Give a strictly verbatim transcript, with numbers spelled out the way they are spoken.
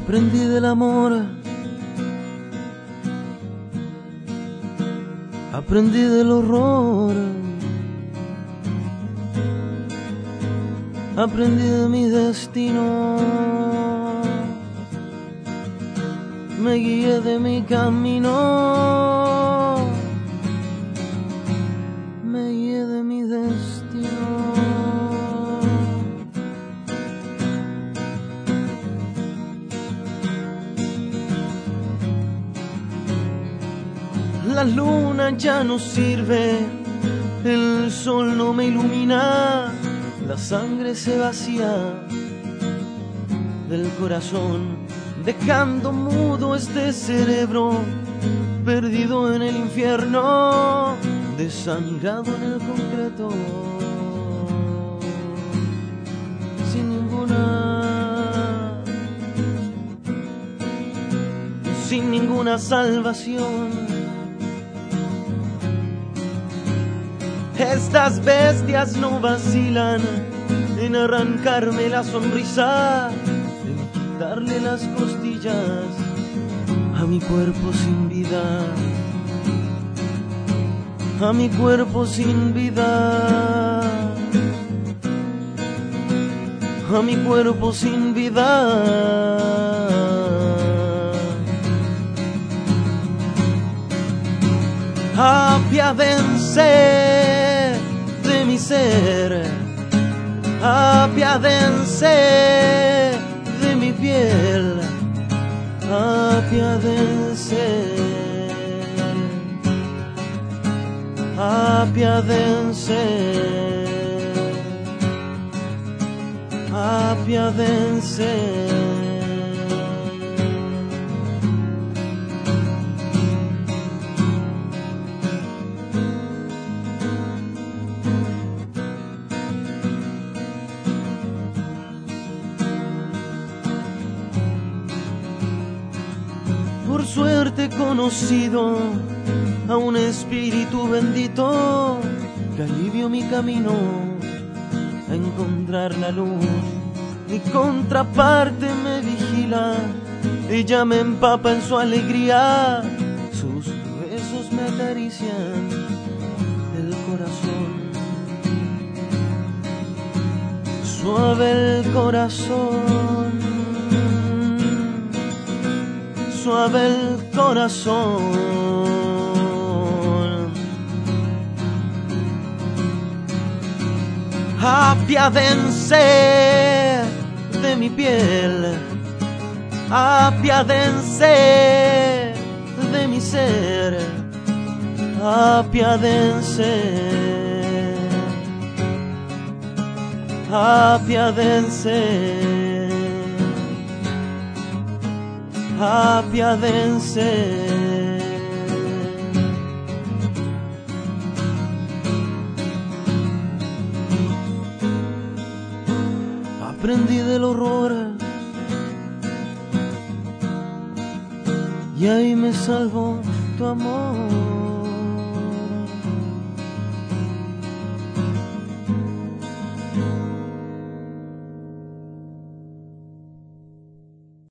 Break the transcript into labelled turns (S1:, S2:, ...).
S1: Aprendí del amor, aprendí del horror, aprendí de mi destino, me guié de mi camino, me guié de mi destino. La luna ya no sirve, el sol no me ilumina, la sangre se vacía del corazón, dejando mudo este cerebro, perdido en el infierno, desangrado en el concreto, sin ninguna, sin ninguna salvación. Estas bestias no vacilan en arrancarme la sonrisa, en quitarle las costillas a mi cuerpo sin vida, a mi cuerpo sin vida, a mi cuerpo sin vida. Apiádense de mi ser, apiádense de mi piel, apiádense, apiádense, apiádense. Por suerte he conocido a un espíritu bendito que alivio mi camino a encontrar la luz. Mi contraparte me vigila, ella me empapa en su alegría, sus besos me acarician el corazón. Suave el corazón, suave el corazón. Apiádense de mi piel, apiádense de mi ser, apiádense, apiádense, apiádense. Aprendí del horror y ahí me salvó tu amor.